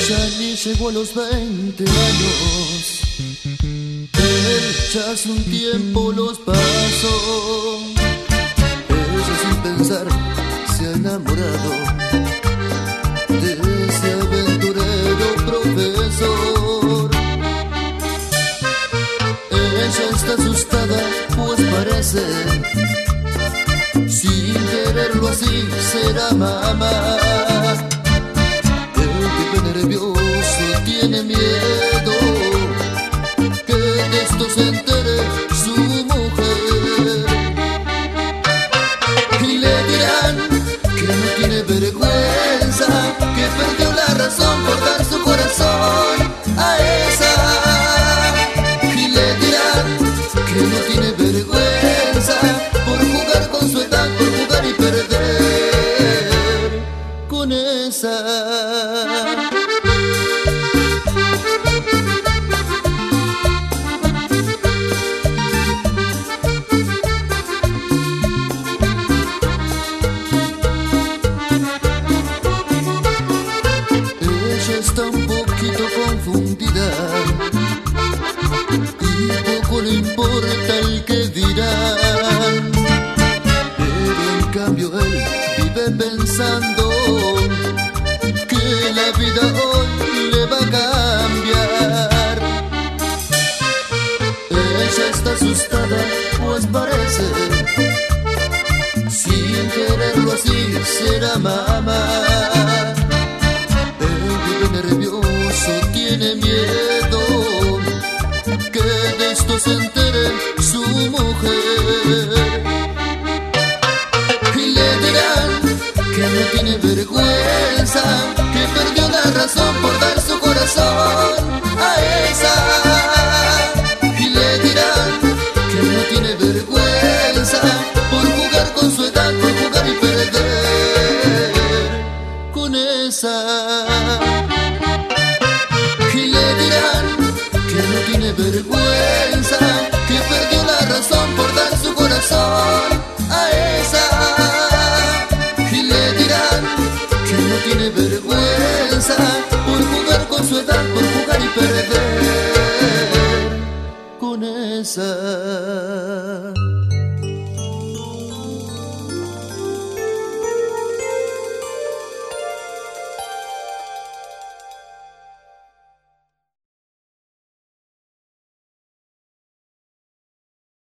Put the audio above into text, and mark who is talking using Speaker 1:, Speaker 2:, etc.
Speaker 1: Ya ni llegó a los 20 años, él ya hace un tiempo los pasó. Ella sin pensar se ha enamorado de ese aventurero profesor. Ella está asustada, pues parece, sin quererlo así, será mamá. Nervioso, tiene miedo que de esto se entere su mujer. Y le dirán que no tiene vergüenza, que perdió la razón por dar su corazón a esa. Y le dirán que no tiene vergüenza por jugar con su edad, por jugar y perder con esa. Está un poquito confundida y poco le importa el que dirán, pero en cambio él vive pensando que la vida hoy le va a cambiar. Ella está asustada, pues parece, sin quererlo así, será mamá. Nervioso, tiene miedo que de esto se entere su mujer. Y le dirán que no tiene vergüenza, que perdió la razón por dar su corazón a esa. Y le dirán que no tiene vergüenza por jugar con su edad, por jugar y perder con esa.